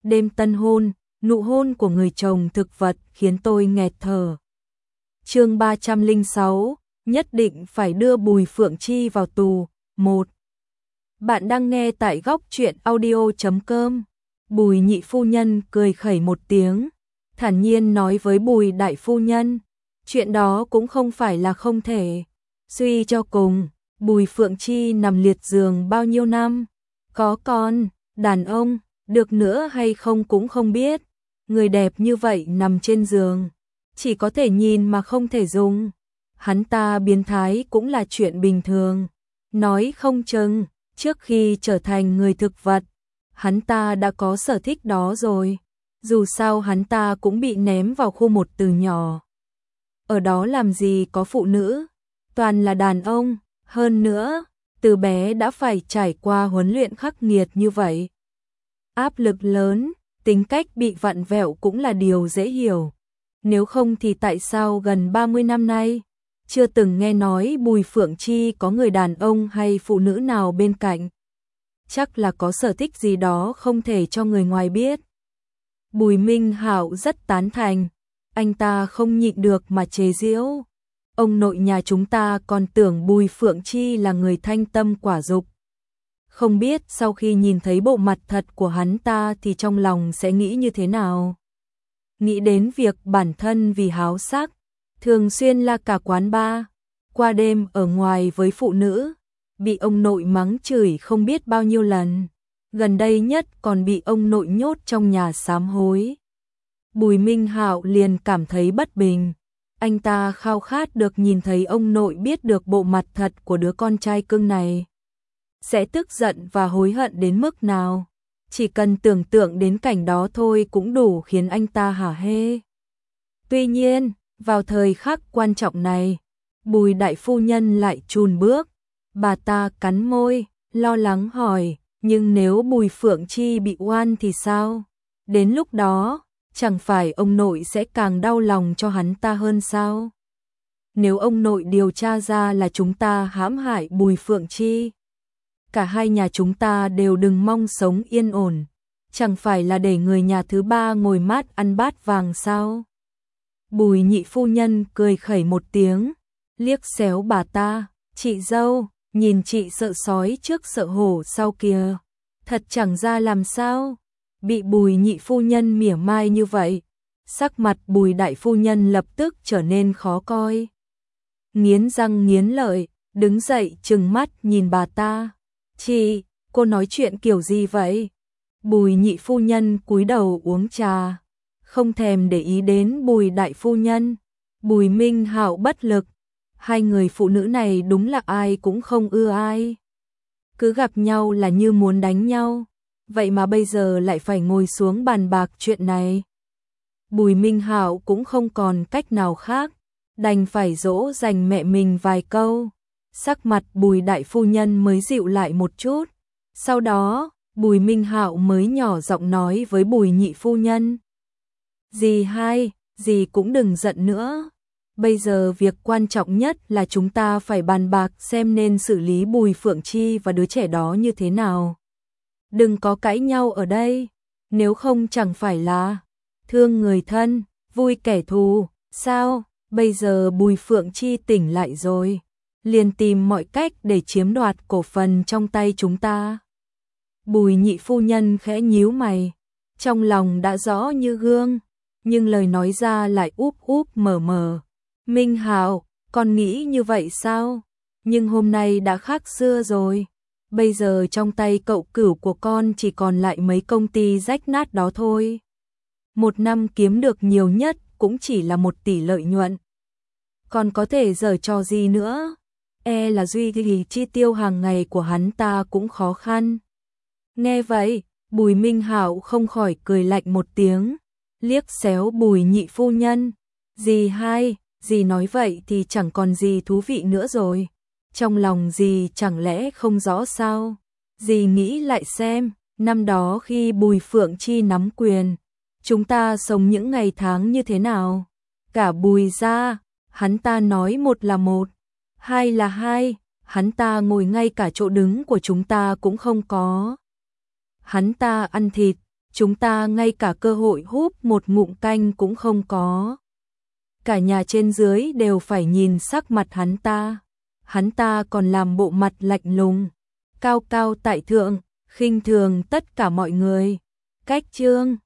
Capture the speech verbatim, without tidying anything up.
đêm tân hôn, nụ hôn của người chồng thực vật khiến tôi nghẹt thở. Chương ba trăm lẻ sáu, nhất định phải đưa Bùi Phượng Chi vào tù. một. Bạn đang nghe tại góc truyện audio chấm com. Bùi nhị phu nhân cười khẩy một tiếng, thản nhiên nói với Bùi đại phu nhân, chuyện đó cũng không phải là không thể. Suy cho cùng, Bùi Phượng Chi nằm liệt giường bao nhiêu năm, có con, đàn ông, được nữa hay không cũng không biết. Người đẹp như vậy nằm trên giường, chỉ có thể nhìn mà không thể dùng. Hắn ta biến thái cũng là chuyện bình thường. Nói không chừng, trước khi trở thành người thực vật, hắn ta đã có sở thích đó rồi. Dù sao hắn ta cũng bị ném vào khu một từ nhỏ. Ở đó làm gì có phụ nữ, toàn là đàn ông. Hơn nữa, từ bé đã phải trải qua huấn luyện khắc nghiệt như vậy. Áp lực lớn, tính cách bị vặn vẹo cũng là điều dễ hiểu. Nếu không thì tại sao gần ba mươi năm nay, chưa từng nghe nói Bùi Phượng Chi có người đàn ông hay phụ nữ nào bên cạnh. Chắc là có sở thích gì đó không thể cho người ngoài biết. Bùi Minh Hạo rất tán thành, anh ta không nhịn được mà chế giễu. Ông nội nhà chúng ta còn tưởng Bùi Phượng Chi là người thanh tâm quả dục. Không biết sau khi nhìn thấy bộ mặt thật của hắn ta thì trong lòng sẽ nghĩ như thế nào. Nghĩ đến việc bản thân vì háo sắc, thường xuyên la cả quán bar, qua đêm ở ngoài với phụ nữ, bị ông nội mắng chửi không biết bao nhiêu lần. Gần đây nhất còn bị ông nội nhốt trong nhà sám hối. Bùi Minh Hạo liền cảm thấy bất bình. Anh ta khao khát được nhìn thấy ông nội biết được bộ mặt thật của đứa con trai cưng này. Sẽ tức giận và hối hận đến mức nào. Chỉ cần tưởng tượng đến cảnh đó thôi cũng đủ khiến anh ta hả hê. Tuy nhiên, vào thời khắc quan trọng này, Bùi đại phu nhân lại chùn bước. Bà ta cắn môi, lo lắng hỏi, nhưng nếu Bùi Phượng Chi bị oan thì sao? Đến lúc đó, chẳng phải ông nội sẽ càng đau lòng cho hắn ta hơn sao? Nếu ông nội điều tra ra là chúng ta hãm hại Bùi Phượng Chi, cả hai nhà chúng ta đều đừng mong sống yên ổn. Chẳng phải là để người nhà thứ ba ngồi mát ăn bát vàng sao? Bùi nhị phu nhân cười khẩy một tiếng, liếc xéo bà ta, chị dâu, nhìn chị sợ sói trước sợ hổ sau kìa. Thật chẳng ra làm sao. Bị Bùi nhị phu nhân mỉa mai như vậy, sắc mặt Bùi đại phu nhân lập tức trở nên khó coi. Nghiến răng nghiến lợi, đứng dậy trừng mắt nhìn bà ta. Chị, cô nói chuyện kiểu gì vậy? Bùi nhị phu nhân cúi đầu uống trà, không thèm để ý đến Bùi đại phu nhân. Bùi Minh Hạo bất lực, hai người phụ nữ này đúng là ai cũng không ưa ai. Cứ gặp nhau là như muốn đánh nhau, vậy mà bây giờ lại phải ngồi xuống bàn bạc chuyện này. Bùi Minh Hạo cũng không còn cách nào khác, đành phải dỗ dành mẹ mình vài câu. Sắc mặt Bùi đại phu nhân mới dịu lại một chút. Sau đó, Bùi Minh Hạo mới nhỏ giọng nói với Bùi nhị phu nhân. Dì hai, dì cũng đừng giận nữa. Bây giờ việc quan trọng nhất là chúng ta phải bàn bạc xem nên xử lý Bùi Phượng Chi và đứa trẻ đó như thế nào. Đừng có cãi nhau ở đây, nếu không chẳng phải là thương người thân, vui kẻ thù. Sao, bây giờ Bùi Phượng Chi tỉnh lại rồi, liền tìm mọi cách để chiếm đoạt cổ phần trong tay chúng ta. Bùi nhị phu nhân khẽ nhíu mày, trong lòng đã rõ như gương, nhưng lời nói ra lại úp úp mở mở. Minh Hạo, con nghĩ như vậy sao? Nhưng hôm nay đã khác xưa rồi. Bây giờ trong tay cậu cửu của con chỉ còn lại mấy công ty rách nát đó thôi. Một năm kiếm được nhiều nhất cũng chỉ là một tỷ lợi nhuận. Còn có thể giở trò gì nữa? E là duy trì chi tiêu hàng ngày của hắn ta cũng khó khăn. Nghe vậy, Bùi Minh Hạo không khỏi cười lạnh một tiếng, liếc xéo Bùi nhị phu nhân. Dì hai, dì nói vậy thì chẳng còn gì thú vị nữa rồi. Trong lòng dì chẳng lẽ không rõ sao? Dì nghĩ lại xem, năm đó khi Bùi Phượng Chi nắm quyền, chúng ta sống những ngày tháng như thế nào? Cả Bùi gia, hắn ta nói một là một, hai là hai, hắn ta ngồi ngay cả chỗ đứng của chúng ta cũng không có. Hắn ta ăn thịt, chúng ta ngay cả cơ hội húp một ngụm canh cũng không có. Cả nhà trên dưới đều phải nhìn sắc mặt hắn ta. Hắn ta còn làm bộ mặt lạnh lùng, cao cao tại thượng, khinh thường tất cả mọi người. Cách chương